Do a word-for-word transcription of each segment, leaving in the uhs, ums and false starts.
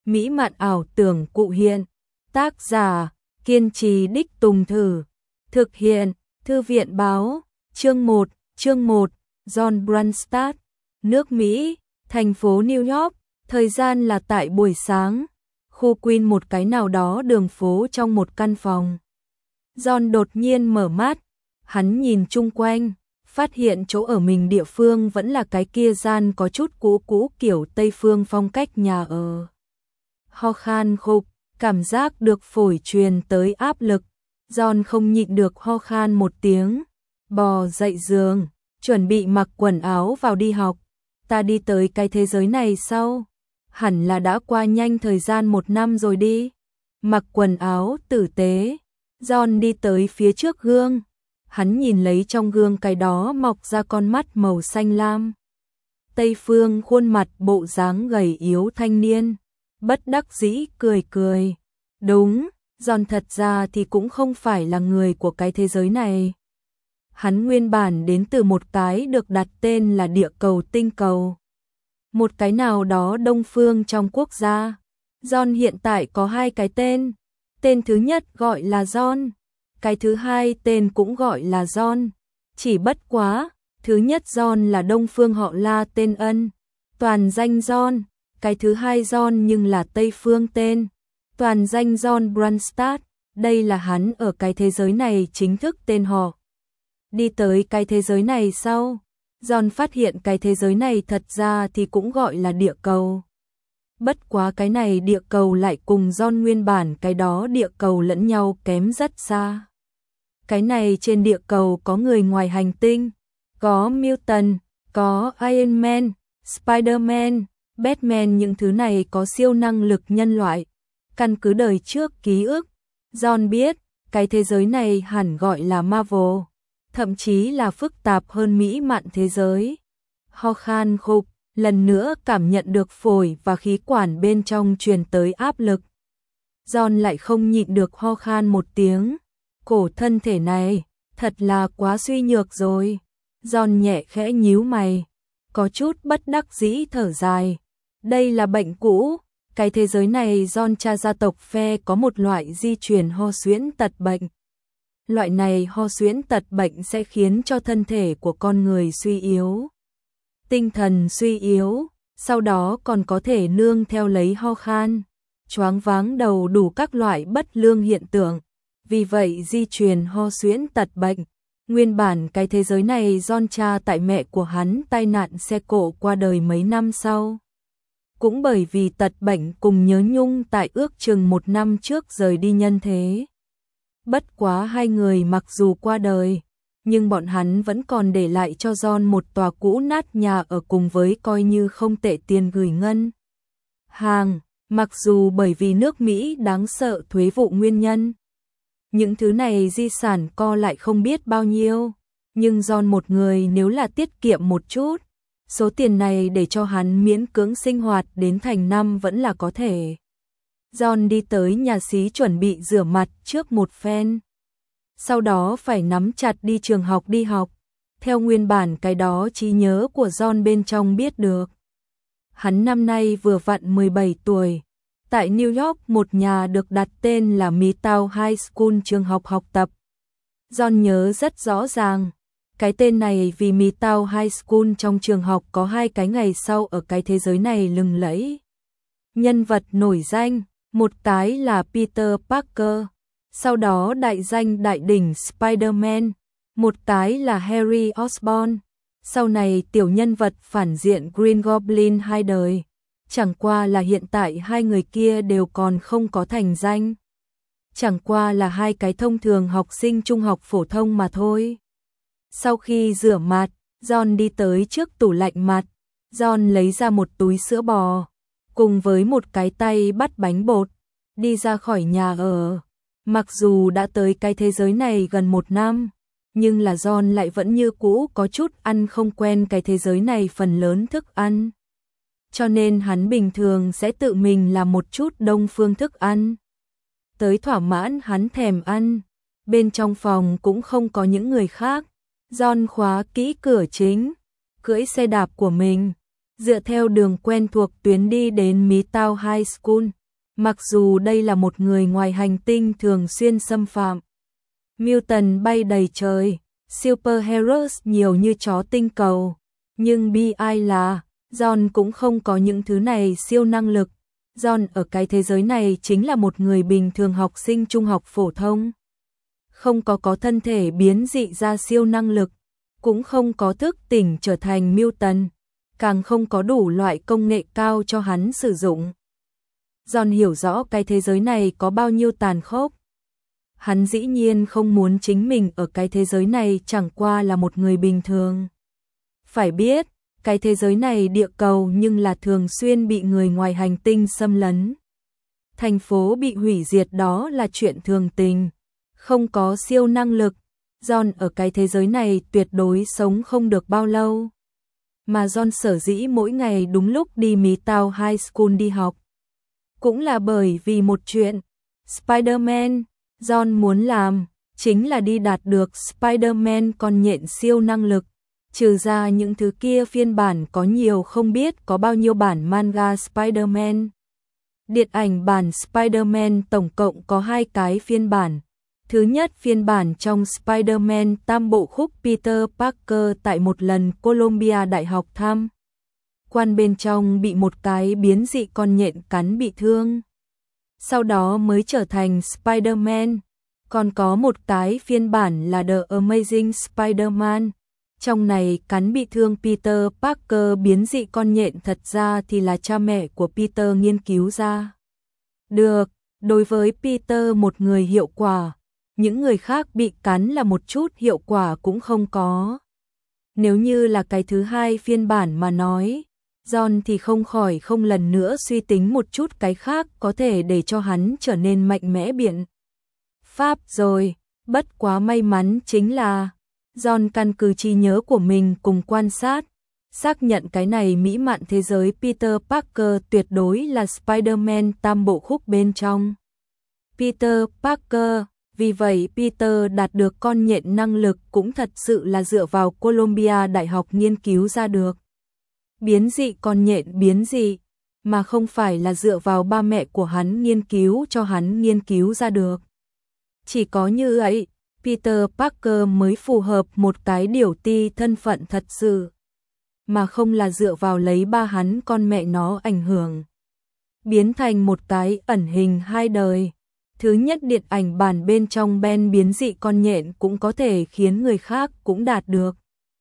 mỹ mạn ảo tưởng cụ hiện. Tác giả, kiên trì đích tùng thử. Thực hiện, Thư viện báo. Chương một, chương một, John Brunstad, nước Mỹ, thành phố New York, thời gian là tại buổi sáng, khu Queen một cái nào đó đường phố trong một căn phòng. John đột nhiên mở mắt, hắn nhìn chung quanh, phát hiện chỗ ở mình địa phương vẫn là cái kia gian có chút cũ cũ kiểu Tây phương phong cách nhà ở. Ho khan khục, cảm giác được phổi truyền tới áp lực, John không nhịn được ho khan một tiếng, bò dậy giường, chuẩn bị mặc quần áo vào đi học. Ta đi tới cái thế giới này sau, hẳn là đã qua nhanh thời gian một năm rồi đi. Mặc quần áo tử tế, John đi tới phía trước gương, hắn nhìn lấy trong gương cái đó mọc ra con mắt màu xanh lam. Tây phương khuôn mặt bộ dáng gầy yếu thanh niên, bất đắc dĩ cười cười. Đúng, John thật ra thì cũng không phải là người của cái thế giới này. Hắn nguyên bản đến từ một cái được đặt tên là địa cầu tinh cầu. Một cái nào đó đông phương trong quốc gia. John hiện tại có hai cái tên. Tên thứ nhất gọi là John. Cái thứ hai tên cũng gọi là John. Chỉ bất quá, thứ nhất John là đông phương họ La tên Ân. Toàn danh John. Cái thứ hai John nhưng là Tây phương tên. Toàn danh John Brunstad. Đây là hắn ở cái thế giới này chính thức tên họ. Đi tới cái thế giới này sau, John phát hiện cái thế giới này thật ra thì cũng gọi là địa cầu. Bất quá cái này địa cầu lại cùng John nguyên bản cái đó địa cầu lẫn nhau kém rất xa. Cái này trên địa cầu có người ngoài hành tinh, có mutant, có Iron Man, Spider-Man, Batman, những thứ này có siêu năng lực nhân loại. Căn cứ đời trước ký ức, John biết cái thế giới này hẳn gọi là Marvel. Thậm chí là phức tạp hơn mỹ mạn thế giới. Ho khan khục, lần nữa cảm nhận được phổi và khí quản bên trong truyền tới áp lực. John lại không nhịn được ho khan một tiếng. Cổ thân thể này, thật là quá suy nhược rồi. John nhẹ khẽ nhíu mày, có chút bất đắc dĩ thở dài. Đây là bệnh cũ, cái thế giới này John cha gia tộc phe có một loại di truyền ho suyễn tật bệnh. Loại này ho suyễn tật bệnh sẽ khiến cho thân thể của con người suy yếu, tinh thần suy yếu, sau đó còn có thể nương theo lấy ho khan, choáng váng đầu đủ các loại bất lương hiện tượng. Vì vậy di truyền ho suyễn tật bệnh, nguyên bản cái thế giới này John cha tại mẹ của hắn tai nạn xe cộ qua đời mấy năm sau. Cũng bởi vì tật bệnh cùng nhớ nhung tại ước chừng một năm trước rời đi nhân thế. Bất quá hai người mặc dù qua đời, nhưng bọn hắn vẫn còn để lại cho John một tòa cũ nát nhà ở cùng với coi như không tệ tiền gửi ngân hàng, mặc dù bởi vì nước Mỹ đáng sợ thuế vụ nguyên nhân. Những thứ này di sản co lại không biết bao nhiêu, nhưng John một người nếu là tiết kiệm một chút, số tiền này để cho hắn miễn cưỡng sinh hoạt đến thành năm vẫn là có thể. John đi tới nhà xí chuẩn bị rửa mặt trước một phen. Sau đó phải nắm chặt đi trường học đi học. Theo nguyên bản cái đó trí nhớ của John bên trong biết được. Hắn năm nay vừa vặn mười bảy tuổi. Tại New York một nhà được đặt tên là Midtown High School trường học học tập. John nhớ rất rõ ràng. Cái tên này vì Midtown High School trong trường học có hai cái ngày sau ở cái thế giới này lừng lẫy. Nhân vật nổi danh. Một cái là Peter Parker, sau đó đại danh đại đỉnh Spider-Man, một cái là Harry Osborn, sau này tiểu nhân vật phản diện Green Goblin hai đời. Chẳng qua là hiện tại hai người kia đều còn không có thành danh. Chẳng qua là hai cái thông thường học sinh trung học phổ thông mà thôi. Sau khi rửa mặt, John đi tới trước tủ lạnh mặt. John lấy ra một túi sữa bò, cùng với một cái tay bắt bánh bột, đi ra khỏi nhà ở. Mặc dù đã tới cái thế giới này gần một năm, nhưng là John lại vẫn như cũ có chút ăn không quen cái thế giới này phần lớn thức ăn. Cho nên hắn bình thường sẽ tự mình làm một chút đông phương thức ăn. Tới thỏa mãn hắn thèm ăn, bên trong phòng cũng không có những người khác. John khóa kỹ cửa chính, cưỡi xe đạp của mình, dựa theo đường quen thuộc tuyến đi đến Midtown High School, Mặc dù đây là một người ngoài hành tinh thường xuyên xâm phạm. Mutant bay đầy trời, superheroes nhiều như chó tinh cầu, nhưng bi ai là John cũng không có những thứ này siêu năng lực. John ở cái thế giới này chính là một người bình thường học sinh trung học phổ thông. Không có có thân thể biến dị ra siêu năng lực, cũng không có thức tỉnh trở thành mutant, càng không có đủ loại công nghệ cao cho hắn sử dụng. John hiểu rõ cái thế giới này có bao nhiêu tàn khốc. Hắn dĩ nhiên không muốn chính mình ở cái thế giới này chẳng qua là một người bình thường. Phải biết, cái thế giới này địa cầu nhưng là thường xuyên bị người ngoài hành tinh xâm lấn. Thành phố bị hủy diệt đó là chuyện thường tình. Không có siêu năng lực, John ở cái thế giới này tuyệt đối sống không được bao lâu. Mà John sở dĩ mỗi ngày đúng lúc đi Midtown High School đi học, cũng là bởi vì một chuyện. Spider-Man, John muốn làm, chính là đi đạt được Spider-Man con nhện siêu năng lực. Trừ ra những thứ kia phiên bản có nhiều không biết có bao nhiêu bản manga Spider-Man. Điện ảnh bản Spider-Man tổng cộng có hai cái phiên bản. Thứ nhất phiên bản trong Spider-Man tam bộ khúc Peter Parker tại một lần Columbia Đại học tham quan bên trong bị một cái biến dị con nhện cắn bị thương. Sau đó mới trở thành Spider-Man. Còn có một cái phiên bản là The Amazing Spider-Man. Trong này cắn bị thương Peter Parker biến dị con nhện thật ra thì là cha mẹ của Peter nghiên cứu ra. Được, đối với Peter một người hiệu quả, những người khác bị cắn là một chút hiệu quả cũng không có. Nếu như là cái thứ hai phiên bản mà nói, John thì không khỏi không lần nữa suy tính một chút cái khác có thể để cho hắn trở nên mạnh mẽ biện pháp rồi. Bất quá may mắn chính là John căn cứ trí nhớ của mình cùng quan sát, xác nhận cái này mỹ mạn thế giới Peter Parker tuyệt đối là Spider-Man tam bộ khúc bên trong Peter Parker. Vì vậy Peter đạt được con nhện năng lực cũng thật sự là dựa vào Columbia Đại học nghiên cứu ra được. Biến dị con nhện biến dị, mà không phải là dựa vào ba mẹ của hắn nghiên cứu cho hắn nghiên cứu ra được. Chỉ có như vậy, Peter Parker mới phù hợp một cái điều ti thân phận thật sự, mà không là dựa vào lấy ba hắn con mẹ nó ảnh hưởng. Biến thành một cái ẩn hình hai đời. Thứ nhất điện ảnh bản bên trong Ben biến dị con nhện cũng có thể khiến người khác cũng đạt được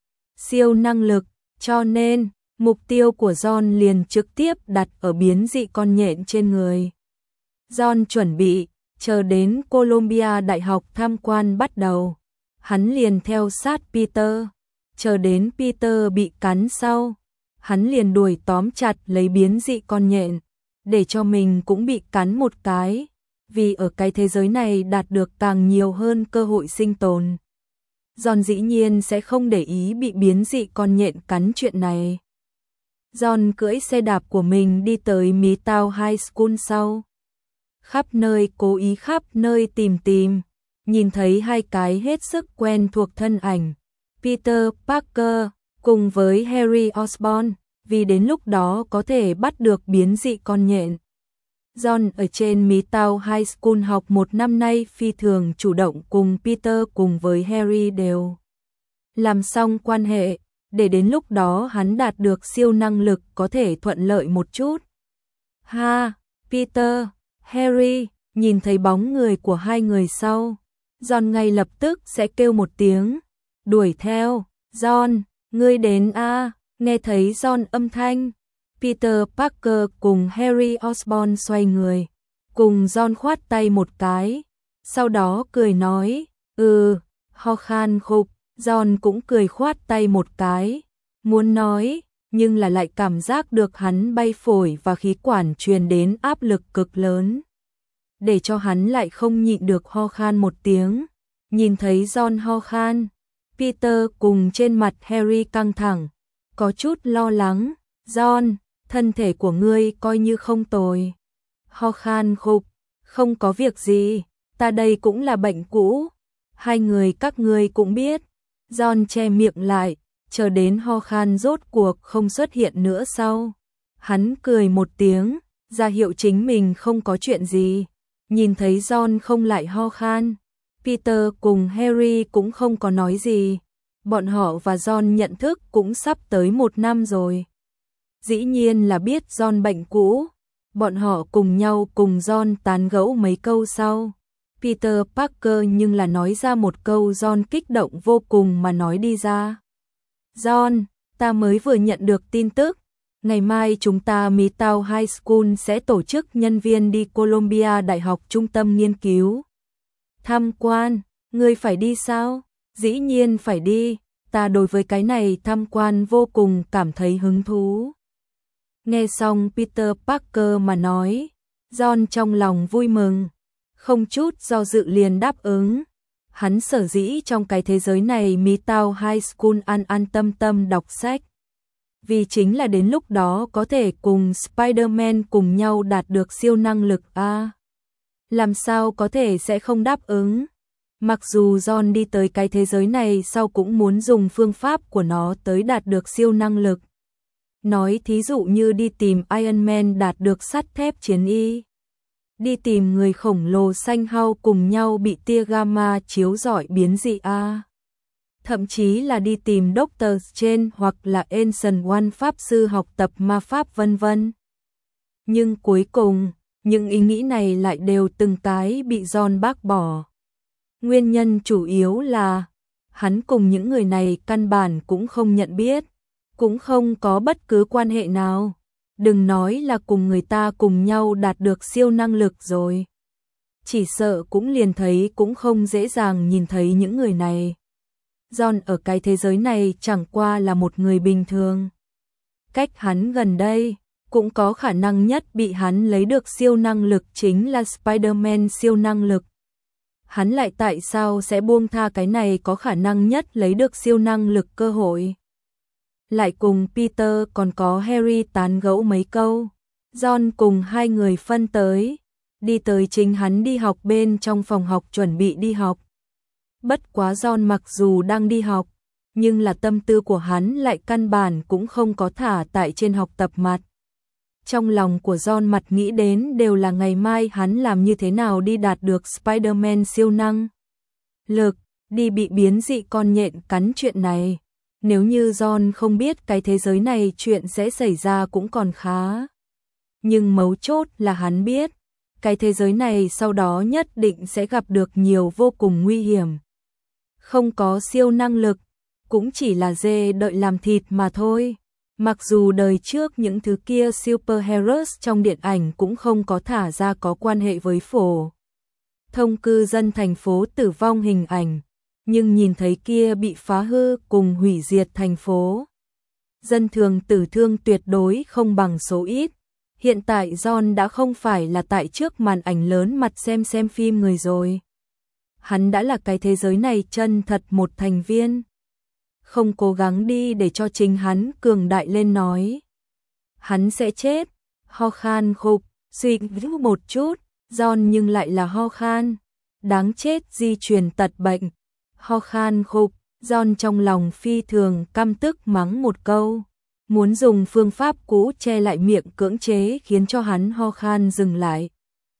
siêu năng lực, cho nên mục tiêu của John liền trực tiếp đặt ở biến dị con nhện trên người. John chuẩn bị, chờ đến Columbia Đại học tham quan bắt đầu, hắn liền theo sát Peter, chờ đến Peter bị cắn sau, hắn liền đuổi tóm chặt lấy biến dị con nhện, để cho mình cũng bị cắn một cái. Vì ở cái thế giới này đạt được càng nhiều hơn cơ hội sinh tồn. John dĩ nhiên sẽ không để ý bị biến dị con nhện cắn chuyện này. John cưỡi xe đạp của mình đi tới Midtown High School sau. Khắp nơi cố ý khắp nơi tìm tìm, nhìn thấy hai cái hết sức quen thuộc thân ảnh. Peter Parker cùng với Harry Osborn, vì đến lúc đó có thể bắt được biến dị con nhện. John ở trên Midtown High School học một năm nay phi thường chủ động cùng Peter cùng với Harry đều làm xong quan hệ, để đến lúc đó hắn đạt được siêu năng lực có thể thuận lợi một chút. Ha, Peter, Harry, nhìn thấy bóng người của hai người sau, John ngay lập tức sẽ kêu một tiếng, đuổi theo. John, ngươi đến a? Nghe thấy John âm thanh, Peter Parker cùng Harry Osborn xoay người, cùng John khoát tay một cái, sau đó cười nói, ừ, ho khan khục. John cũng cười khoát tay một cái, muốn nói, nhưng là lại cảm giác được hắn bay phổi và khí quản truyền đến áp lực cực lớn, để cho hắn lại không nhịn được ho khan một tiếng. Nhìn thấy John ho khan, Peter cùng trên mặt Harry căng thẳng, có chút lo lắng. John, thân thể của ngươi coi như không tồi. Ho khan khục, không có việc gì, ta đây cũng là bệnh cũ. Hai người các ngươi cũng biết. John che miệng lại, chờ đến ho khan rốt cuộc không xuất hiện nữa sau. Hắn cười một tiếng, ra hiệu chính mình không có chuyện gì. Nhìn thấy John không lại ho khan, Peter cùng Harry cũng không có nói gì. Bọn họ và John nhận thức cũng sắp tới một năm rồi. Dĩ nhiên là biết John bệnh cũ. Bọn họ cùng nhau cùng John tán gẫu mấy câu sau. Peter Parker nhưng là nói ra một câu John kích động vô cùng mà nói đi ra. John, ta mới vừa nhận được tin tức. Ngày mai chúng ta Midtown High School sẽ tổ chức nhân viên đi Columbia Đại học trung tâm nghiên cứu. Tham quan, ngươi phải đi sao? Dĩ nhiên phải đi, ta đối với cái này tham quan vô cùng cảm thấy hứng thú. Nghe xong Peter Parker mà nói, John trong lòng vui mừng, không chút do dự liền đáp ứng. Hắn sở dĩ trong cái thế giới này Midtown High School an an tâm tâm đọc sách. Vì chính là đến lúc đó có thể cùng Spider-Man cùng nhau đạt được siêu năng lực a. À, làm sao có thể sẽ không đáp ứng. Mặc dù John đi tới cái thế giới này sau cũng muốn dùng phương pháp của nó tới đạt được siêu năng lực. Nói thí dụ như đi tìm Iron Man đạt được sắt thép chiến y. Đi tìm người khổng lồ xanh hao cùng nhau bị tia gamma chiếu rọi biến dị a. À, thậm chí là đi tìm Doctor Strange hoặc là Ancient One pháp sư học tập ma pháp vân vân. Nhưng cuối cùng, những ý nghĩ này lại đều từng cái bị John bác bỏ. Nguyên nhân chủ yếu là hắn cùng những người này căn bản cũng không nhận biết, cũng không có bất cứ quan hệ nào. Đừng nói là cùng người ta cùng nhau đạt được siêu năng lực rồi. Chỉ sợ cũng liền thấy cũng không dễ dàng nhìn thấy những người này. John ở cái thế giới này chẳng qua là một người bình thường. Cách hắn gần đây, cũng có khả năng nhất bị hắn lấy được siêu năng lực chính là Spider-Man siêu năng lực. Hắn lại tại sao sẽ buông tha cái này có khả năng nhất lấy được siêu năng lực cơ hội. Lại cùng Peter còn có Harry tán gẫu mấy câu. John cùng hai người phân tới, đi tới chính hắn đi học bên trong phòng học chuẩn bị đi học. Bất quá John mặc dù đang đi học, nhưng là tâm tư của hắn lại căn bản cũng không có thả tại trên học tập mặt. Trong lòng của John mặt nghĩ đến đều là ngày mai hắn làm như thế nào đi đạt được Spider-Man siêu năng lực, đi bị biến dị con nhện cắn chuyện này. Nếu như John không biết cái thế giới này chuyện sẽ xảy ra cũng còn khá. Nhưng mấu chốt là hắn biết, cái thế giới này sau đó nhất định sẽ gặp được nhiều vô cùng nguy hiểm. Không có siêu năng lực, cũng chỉ là dê đợi làm thịt mà thôi. Mặc dù đời trước những thứ kia superheroes trong điện ảnh cũng không có thả ra có quan hệ với phổ thông cư dân thành phố tử vong hình ảnh, nhưng nhìn thấy kia bị phá hư cùng hủy diệt thành phố. Dân thường tử thương tuyệt đối không bằng số ít. Hiện tại John đã không phải là tại trước màn ảnh lớn mặt xem xem phim người rồi. Hắn đã là cái thế giới này chân thật một thành viên. Không cố gắng đi để cho chính hắn cường đại lên nói. Hắn sẽ chết, ho khan khục, suy nghĩ một chút, John nhưng lại là ho khan. Đáng chết di truyền tật bệnh, ho khan khục, John trong lòng phi thường căm tức mắng một câu. Muốn dùng phương pháp cũ che lại miệng cưỡng chế khiến cho hắn ho khan dừng lại.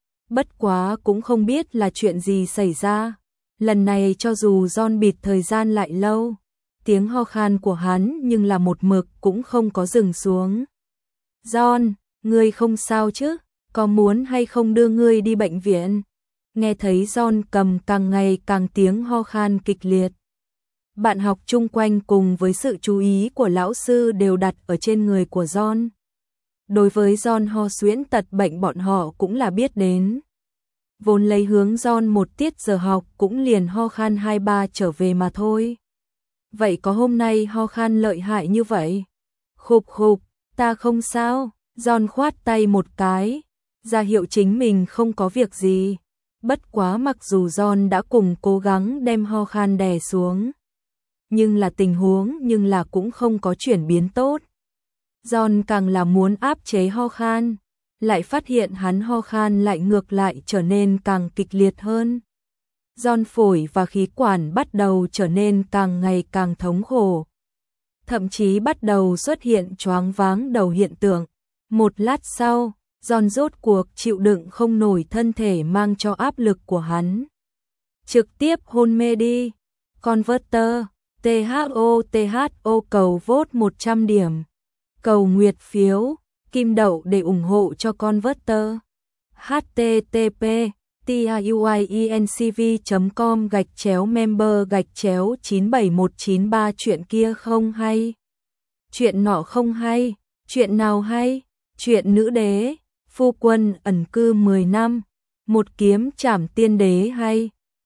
Bất quá cũng không biết là chuyện gì xảy ra. Lần này cho dù John bịt thời gian lại lâu, tiếng ho khan của hắn nhưng là một mực cũng không có dừng xuống. John, ngươi không sao chứ? Có muốn hay không đưa ngươi đi bệnh viện? Nghe thấy John cầm càng ngày càng tiếng ho khan kịch liệt. Bạn học chung quanh cùng với sự chú ý của lão sư đều đặt ở trên người của John. Đối với John ho suyễn tật bệnh bọn họ cũng là biết đến. Vốn lấy hướng John một tiết giờ học cũng liền ho khan hai ba trở về mà thôi. Vậy có hôm nay ho khan lợi hại như vậy? Khục khục, ta không sao. John khoát tay một cái, ra hiệu chính mình không có việc gì. Bất quá mặc dù John đã cùng cố gắng đem ho khan đè xuống, nhưng là tình huống nhưng là cũng không có chuyển biến tốt. John càng là muốn áp chế ho khan, lại phát hiện hắn ho khan lại ngược lại trở nên càng kịch liệt hơn. John phổi và khí quản bắt đầu trở nên càng ngày càng thống khổ. Thậm chí bắt đầu xuất hiện choáng váng đầu hiện tượng. Một lát sau, John rốt cuộc chịu đựng không nổi thân thể mang cho áp lực của hắn. Trực tiếp hôn mê đi. Converter, tê hát o tê hát o cầu vote một trăm điểm. Cầu nguyệt phiếu, kim đậu để ủng hộ cho Converter. http tiuiencv chấm com gạch chéo member gạch chéo chín bảy một chín ba chuyện kia không hay. Chuyện nọ không hay, chuyện nào hay? Chuyện nữ đế, phu quân ẩn cư mười năm, một kiếm trảm tiên đế hay.